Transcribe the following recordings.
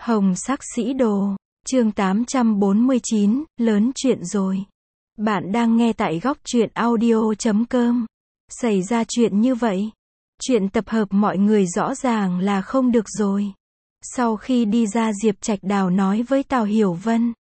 Hồng sắc sĩ đồ, chương 849, lớn chuyện rồi. Bạn đang nghe tại góc truyện audio.com. Xảy ra chuyện như vậy. Chuyện tập hợp mọi người rõ ràng là không được rồi. Sau khi đi ra, Diệp Trạch Đào nói với Tào Hiểu Vân.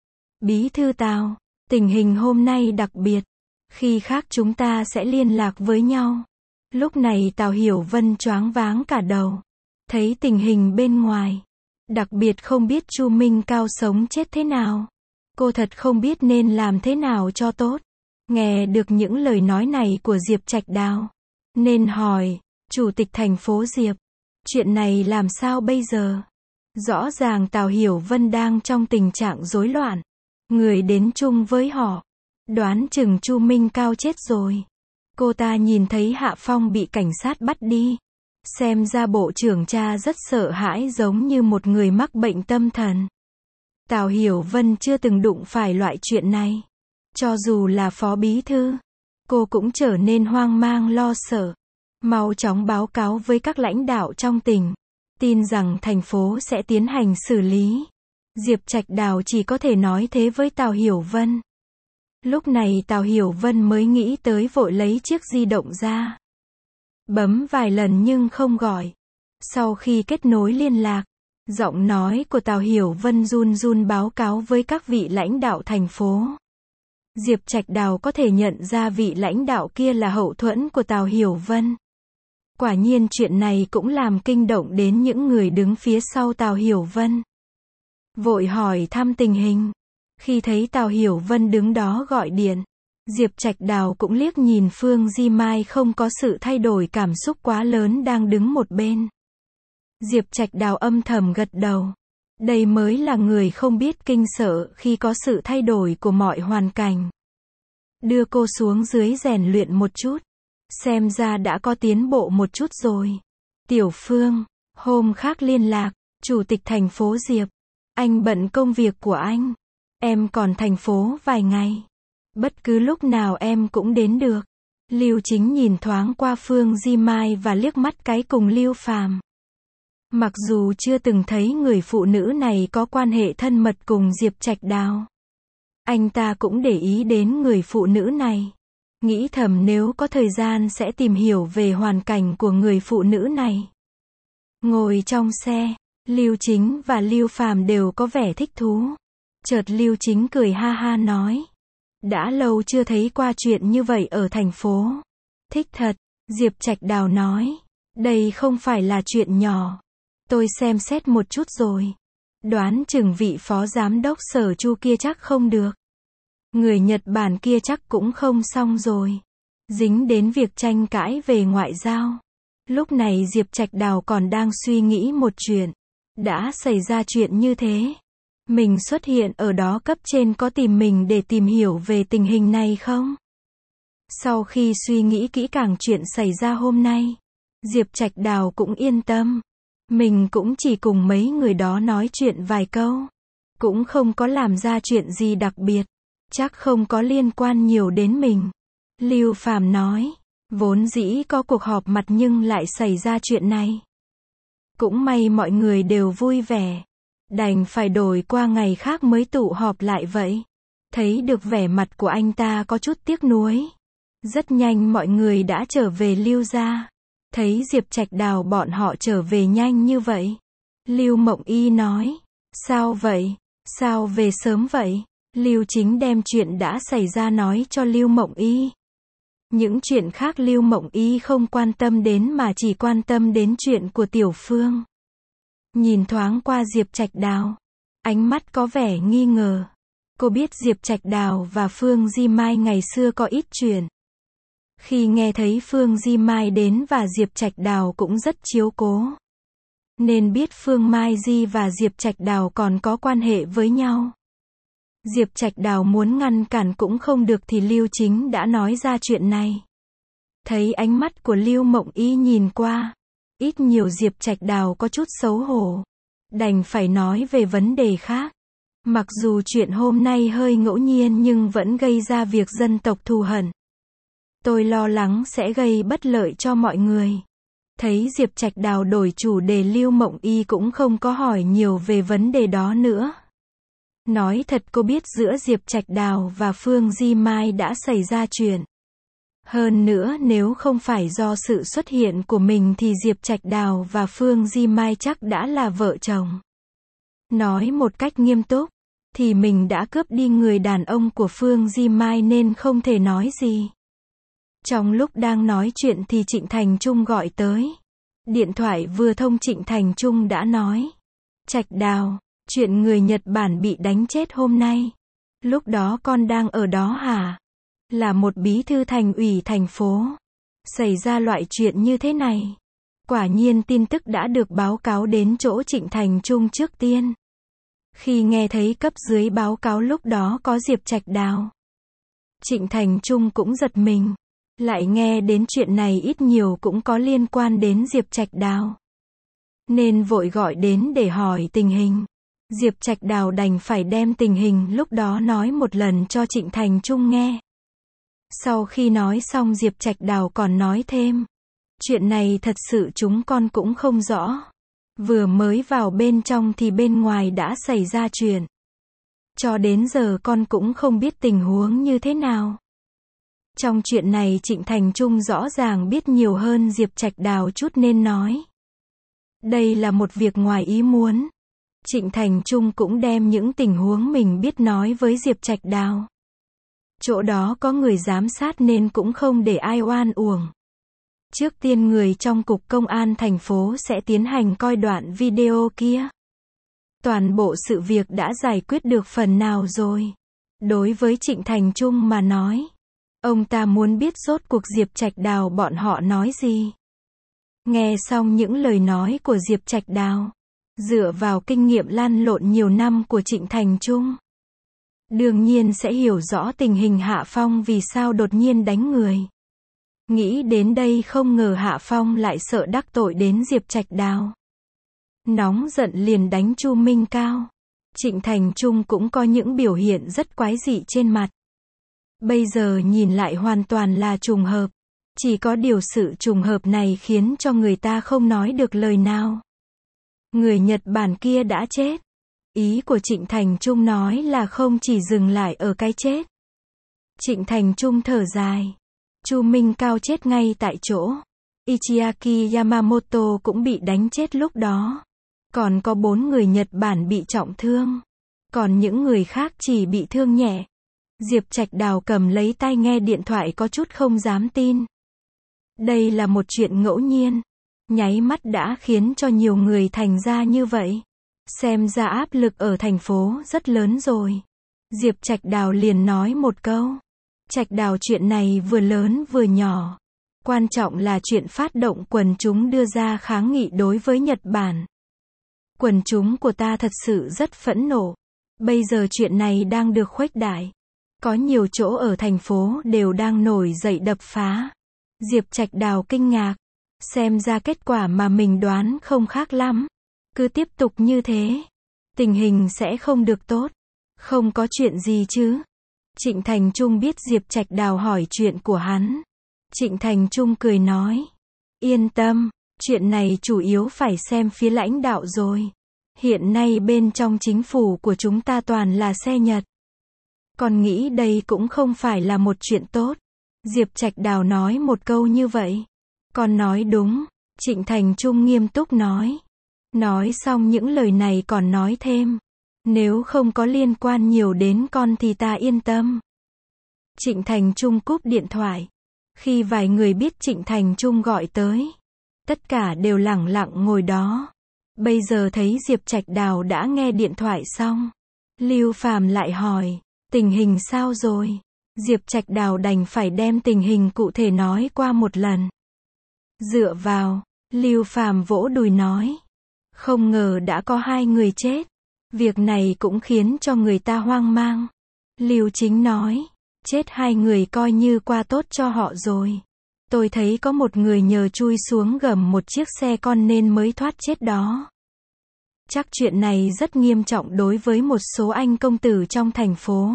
Bí thư Tào, tình hình hôm nay đặc biệt. Khi khác chúng ta sẽ liên lạc với nhau. Lúc này Tào Hiểu Vân choáng váng cả đầu. Thấy tình hình bên ngoài. Đặc biệt không biết Chu Minh Cao sống chết thế nào. Cô thật không biết nên làm thế nào cho tốt. Nghe được những lời nói này của Diệp Trạch Đào, nên hỏi, Chủ tịch thành phố Diệp, chuyện này làm sao bây giờ? Rõ ràng Tào Hiểu Vân đang trong tình trạng rối loạn. Người đến chung với họ, đoán chừng Chu Minh Cao chết rồi. Cô ta nhìn thấy Hạ Phong bị cảnh sát bắt đi. Xem ra bộ trưởng cha rất sợ hãi, giống như một người mắc bệnh tâm thần. Tào Hiểu Vân chưa từng đụng phải loại chuyện này. Cho dù là phó bí thư, cô cũng trở nên hoang mang lo sợ. Mau chóng báo cáo với các lãnh đạo trong tỉnh. Tin rằng thành phố sẽ tiến hành xử lý. Diệp Trạch Đào chỉ có thể nói thế với Tào Hiểu Vân. Lúc này Tào Hiểu Vân mới nghĩ tới, vội lấy chiếc di động ra. Bấm vài lần nhưng không gọi. Sau khi kết nối liên lạc, giọng nói của Tào Hiểu Vân run run báo cáo với các vị lãnh đạo thành phố. Diệp Trạch Đào có thể nhận ra vị lãnh đạo kia là hậu thuẫn của Tào Hiểu Vân. Quả nhiên chuyện này cũng làm kinh động đến những người đứng phía sau Tào Hiểu Vân. Vội hỏi thăm tình hình. Khi thấy Tào Hiểu Vân đứng đó gọi điện, Diệp Trạch Đào cũng liếc nhìn Phương Di Mai không có sự thay đổi cảm xúc quá lớn đang đứng một bên. Diệp Trạch Đào âm thầm gật đầu. Đây mới là người không biết kinh sợ khi có sự thay đổi của mọi hoàn cảnh. Đưa cô xuống dưới rèn luyện một chút. Xem ra đã có tiến bộ một chút rồi. Tiểu Phương, hôm khác liên lạc, Chủ tịch thành phố Diệp. Anh bận công việc của anh. Em còn thành phố vài ngày. Bất cứ lúc nào em cũng đến được. Lưu Chính nhìn thoáng qua Phương Di Mai và liếc mắt cái cùng Lưu Phàm. Mặc dù chưa từng thấy người phụ nữ này có quan hệ thân mật cùng Diệp Trạch Đào, anh ta cũng để ý đến người phụ nữ này. Nghĩ thầm nếu có thời gian sẽ tìm hiểu về hoàn cảnh của người phụ nữ này. Ngồi trong xe, Lưu Chính và Lưu Phàm đều có vẻ thích thú. Chợt Lưu Chính cười ha ha nói. Đã lâu chưa thấy qua chuyện như vậy ở thành phố. Thích thật, Diệp Trạch Đào nói. Đây không phải là chuyện nhỏ. Tôi xem xét một chút rồi. Đoán chừng vị phó giám đốc Sở Chu kia chắc không được. Người Nhật Bản kia chắc cũng không xong rồi. Dính đến việc tranh cãi về ngoại giao. Lúc này Diệp Trạch Đào còn đang suy nghĩ một chuyện. Đã xảy ra chuyện như thế. Mình xuất hiện ở đó, cấp trên có tìm mình để tìm hiểu về tình hình này không? Sau khi suy nghĩ kỹ càng chuyện xảy ra hôm nay, Diệp Trạch Đào cũng yên tâm. Mình cũng chỉ cùng mấy người đó nói chuyện vài câu. Cũng không có làm ra chuyện gì đặc biệt. Chắc không có liên quan nhiều đến mình. Lưu Phàm nói. Vốn dĩ có cuộc họp mặt nhưng lại xảy ra chuyện này. Cũng may mọi người đều vui vẻ. Đành phải đổi qua ngày khác mới tụ họp lại vậy. Thấy được vẻ mặt của anh ta có chút tiếc nuối. Rất nhanh mọi người đã trở về Lưu gia. Thấy Diệp Trạch Đào bọn họ trở về nhanh như vậy. Lưu Mộng Y nói. Sao vậy? Sao về sớm vậy? Lưu Chính đem chuyện đã xảy ra nói cho Lưu Mộng Y. Những chuyện khác Lưu Mộng Y không quan tâm đến mà chỉ quan tâm đến chuyện của Tiểu Phương. Nhìn thoáng qua Diệp Trạch Đào, ánh mắt có vẻ nghi ngờ. Cô biết Diệp Trạch Đào và Phương Di Mai ngày xưa có ít chuyện. Khi nghe thấy Phương Di Mai đến và Diệp Trạch Đào cũng rất chiếu cố, nên biết Phương Mai Di và Diệp Trạch Đào còn có quan hệ với nhau. Diệp Trạch Đào muốn ngăn cản cũng không được thì Lưu Chính đã nói ra chuyện này. Thấy ánh mắt của Lưu Mộng Y nhìn qua, ít nhiều Diệp Trạch Đào có chút xấu hổ. Đành phải nói về vấn đề khác. Mặc dù chuyện hôm nay hơi ngẫu nhiên nhưng vẫn gây ra việc dân tộc thù hận. Tôi lo lắng sẽ gây bất lợi cho mọi người. Thấy Diệp Trạch Đào đổi chủ đề, Lưu Mộng Y cũng không có hỏi nhiều về vấn đề đó nữa. Nói thật cô biết giữa Diệp Trạch Đào và Phương Di Mai đã xảy ra chuyện. Hơn nữa nếu không phải do sự xuất hiện của mình thì Diệp Trạch Đào và Phương Di Mai chắc đã là vợ chồng. Nói một cách nghiêm túc, thì mình đã cướp đi người đàn ông của Phương Di Mai nên không thể nói gì. Trong lúc đang nói chuyện thì Trịnh Thành Trung gọi tới. Điện thoại vừa thông Trịnh Thành Trung đã nói. Trạch Đào, chuyện người Nhật Bản bị đánh chết hôm nay. Lúc đó con đang ở đó hả? Là một bí thư thành ủy thành phố. Xảy ra loại chuyện như thế này. Quả nhiên tin tức đã được báo cáo đến chỗ Trịnh Thành Trung trước tiên. Khi nghe thấy cấp dưới báo cáo lúc đó có Diệp Trạch Đào, Trịnh Thành Trung cũng giật mình. Lại nghe đến chuyện này ít nhiều cũng có liên quan đến Diệp Trạch Đào. Nên vội gọi đến để hỏi tình hình. Diệp Trạch Đào đành phải đem tình hình lúc đó nói một lần cho Trịnh Thành Trung nghe. Sau khi nói xong Diệp Trạch Đào còn nói thêm. Chuyện này thật sự chúng con cũng không rõ. Vừa mới vào bên trong thì bên ngoài đã xảy ra chuyện. Cho đến giờ con cũng không biết tình huống như thế nào. Trong chuyện này Trịnh Thành Trung rõ ràng biết nhiều hơn Diệp Trạch Đào chút nên nói. Đây là một việc ngoài ý muốn. Trịnh Thành Trung cũng đem những tình huống mình biết nói với Diệp Trạch Đào. Chỗ đó có người giám sát nên cũng không để ai oan uổng. Trước tiên người trong cục công an thành phố sẽ tiến hành coi đoạn video kia. Toàn bộ sự việc đã giải quyết được phần nào rồi. Đối với Trịnh Thành Trung mà nói, ông ta muốn biết rốt cuộc Diệp Trạch Đào bọn họ nói gì. Nghe xong những lời nói của Diệp Trạch Đào, dựa vào kinh nghiệm lăn lộn nhiều năm của Trịnh Thành Trung, đương nhiên sẽ hiểu rõ tình hình Hạ Phong vì sao đột nhiên đánh người. Nghĩ đến đây không ngờ Hạ Phong lại sợ đắc tội đến Diệp Trạch Đào. Nóng giận liền đánh Chu Minh Cao. Trịnh Thành Trung cũng có những biểu hiện rất quái dị trên mặt. Bây giờ nhìn lại hoàn toàn là trùng hợp. Chỉ có điều sự trùng hợp này khiến cho người ta không nói được lời nào. Người Nhật Bản kia đã chết. Ý của Trịnh Thành Trung nói là không chỉ dừng lại ở cái chết. Trịnh Thành Trung thở dài. Chu Minh Cao chết ngay tại chỗ. Ichiaki Yamamoto cũng bị đánh chết lúc đó. Còn có 4 người Nhật Bản bị trọng thương. Còn những người khác chỉ bị thương nhẹ. Diệp Trạch Đào cầm lấy tai nghe điện thoại có chút không dám tin. Đây là một chuyện ngẫu nhiên. Nháy mắt đã khiến cho nhiều người thành ra như vậy. Xem ra áp lực ở thành phố rất lớn rồi. Diệp Trạch Đào liền nói một câu. Trạch Đào, chuyện này vừa lớn vừa nhỏ. Quan trọng là chuyện phát động quần chúng đưa ra kháng nghị đối với Nhật Bản. Quần chúng của ta thật sự rất phẫn nộ. Bây giờ chuyện này đang được khuếch đại. Có nhiều chỗ ở thành phố đều đang nổi dậy đập phá. Diệp Trạch Đào kinh ngạc. Xem ra kết quả mà mình đoán không khác lắm. Cứ tiếp tục như thế, tình hình sẽ không được tốt. Không có chuyện gì chứ? Trịnh Thành Trung biết Diệp Trạch Đào hỏi chuyện của hắn. Trịnh Thành Trung cười nói. Yên tâm, chuyện này chủ yếu phải xem phía lãnh đạo rồi. Hiện nay bên trong chính phủ của chúng ta toàn là xe Nhật. Còn nghĩ đây cũng không phải là một chuyện tốt. Diệp Trạch Đào nói một câu như vậy. Con nói đúng, Trịnh Thành Trung nghiêm túc nói. Nói xong những lời này còn nói thêm. Nếu không có liên quan nhiều đến con thì ta yên tâm. Trịnh Thành Trung cúp điện thoại. Khi vài người biết Trịnh Thành Trung gọi tới, tất cả đều lẳng lặng ngồi đó. Bây giờ thấy Diệp Trạch Đào đã nghe điện thoại xong, Lưu Phàm lại hỏi, tình hình sao rồi? Diệp Trạch Đào đành phải đem tình hình cụ thể nói qua một lần. Dựa vào, Lưu Phàm vỗ đùi nói, không ngờ đã có 2 người chết. Việc này cũng khiến cho người ta hoang mang. Lưu Chính nói, chết 2 người coi như qua tốt cho họ rồi. Tôi thấy có một người nhờ chui xuống gầm một chiếc xe con nên mới thoát chết đó. Chắc chuyện này rất nghiêm trọng đối với một số anh công tử trong thành phố.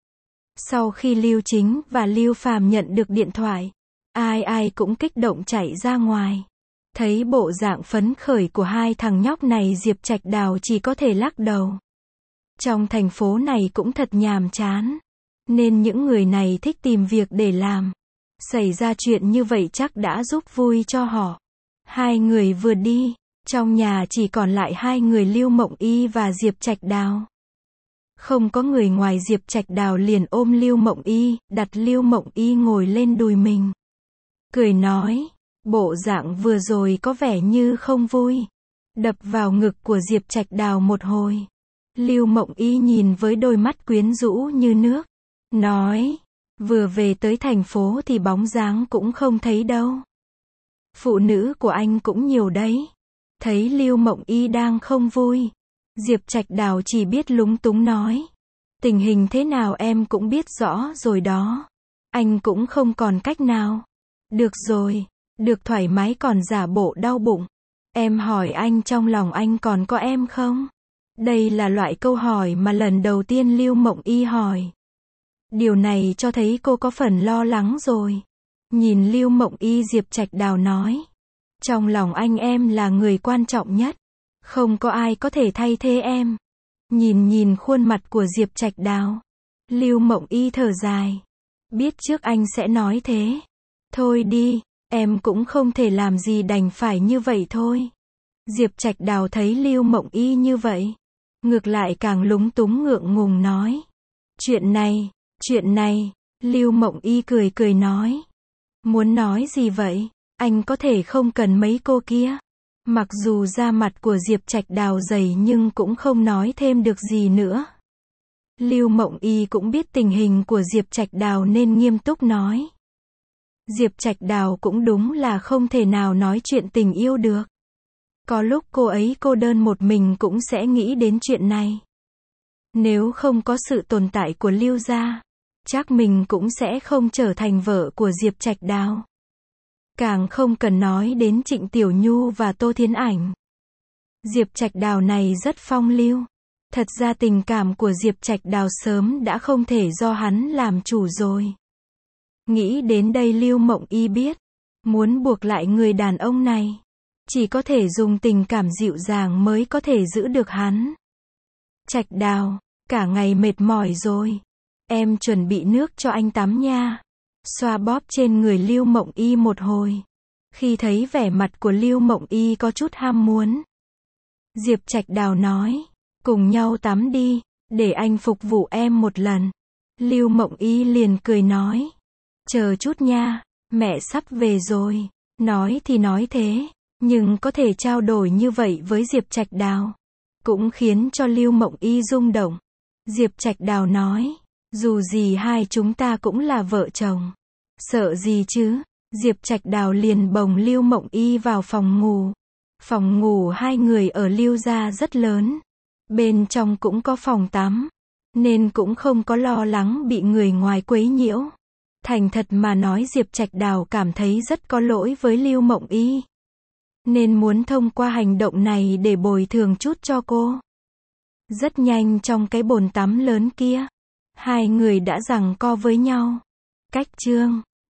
Sau khi Lưu Chính và Lưu Phàm nhận được điện thoại, ai ai cũng kích động chạy ra ngoài. Thấy bộ dạng phấn khởi của hai thằng nhóc này, Diệp Trạch Đào chỉ có thể lắc đầu. Trong thành phố này cũng thật nhàm chán, nên những người này thích tìm việc để làm. Xảy ra chuyện như vậy chắc đã giúp vui cho họ. Hai người vừa đi, trong nhà chỉ còn lại hai người Lưu Mộng Y và Diệp Trạch Đào. Không có người ngoài, Diệp Trạch Đào liền ôm Lưu Mộng Y, đặt Lưu Mộng Y ngồi lên đùi mình. Cười nói, bộ dạng vừa rồi có vẻ như không vui. Đập vào ngực của Diệp Trạch Đào một hồi. Lưu Mộng Y nhìn với đôi mắt quyến rũ như nước. Nói, vừa về tới thành phố thì bóng dáng cũng không thấy đâu. Phụ nữ của anh cũng nhiều đấy. Thấy Lưu Mộng Y đang không vui, Diệp Trạch Đào chỉ biết lúng túng nói. Tình hình thế nào em cũng biết rõ rồi đó. Anh cũng không còn cách nào. Được rồi, được thoải mái còn giả bộ đau bụng. Em hỏi anh, trong lòng anh còn có em không? Đây là loại câu hỏi mà lần đầu tiên Lưu Mộng Y hỏi. Điều này cho thấy cô có phần lo lắng rồi. Nhìn Lưu Mộng Y, Diệp Trạch Đào nói. Trong lòng anh em là người quan trọng nhất. Không có ai có thể thay thế em. Nhìn khuôn mặt của Diệp Trạch Đào, Lưu Mộng Y thở dài. Biết trước anh sẽ nói thế. Thôi đi, em cũng không thể làm gì, đành phải như vậy thôi. Diệp Trạch Đào thấy Lưu Mộng Y như vậy, ngược lại càng lúng túng ngượng ngùng nói. Chuyện này, Lưu Mộng Y cười nói. Muốn nói gì vậy? Anh có thể không cần mấy cô kia. Mặc dù da mặt của Diệp Trạch Đào dày nhưng cũng không nói thêm được gì nữa. Lưu Mộng Y cũng biết tình hình của Diệp Trạch Đào nên nghiêm túc nói. Diệp Trạch Đào cũng đúng là không thể nào nói chuyện tình yêu được. Có lúc cô ấy cô đơn một mình cũng sẽ nghĩ đến chuyện này. Nếu không có sự tồn tại của Lưu gia, chắc mình cũng sẽ không trở thành vợ của Diệp Trạch Đào. Càng không cần nói đến Trịnh Tiểu Nhu và Tô Thiến Ảnh. Diệp Trạch Đào này rất phong lưu. Thật ra tình cảm của Diệp Trạch Đào sớm đã không thể do hắn làm chủ rồi. Nghĩ đến đây, Lưu Mộng Y biết, muốn buộc lại người đàn ông này, chỉ có thể dùng tình cảm dịu dàng mới có thể giữ được hắn. Trạch Đào, cả ngày mệt mỏi rồi. Em chuẩn bị nước cho anh tắm nha. Xoa bóp trên người Lưu Mộng Y một hồi. Khi thấy vẻ mặt của Lưu Mộng Y có chút ham muốn, Diệp Trạch Đào nói, cùng nhau tắm đi, để anh phục vụ em một lần. Lưu Mộng Y liền cười nói, chờ chút nha, mẹ sắp về rồi. Nói thì nói thế, nhưng có thể trao đổi như vậy với Diệp Trạch Đào, cũng khiến cho Lưu Mộng Y rung động. Diệp Trạch Đào nói, dù gì hai chúng ta cũng là vợ chồng. Sợ gì chứ? Diệp Trạch Đào liền bồng Lưu Mộng Y vào phòng ngủ. Phòng ngủ hai người ở Lưu gia rất lớn. Bên trong cũng có phòng tắm, nên cũng không có lo lắng bị người ngoài quấy nhiễu. Thành thật mà nói, Diệp Trạch Đào cảm thấy rất có lỗi với Lưu Mộng Y, nên muốn thông qua hành động này để bồi thường chút cho cô. Rất nhanh trong cái bồn tắm lớn kia, hai người đã giằng co với nhau. Cách chương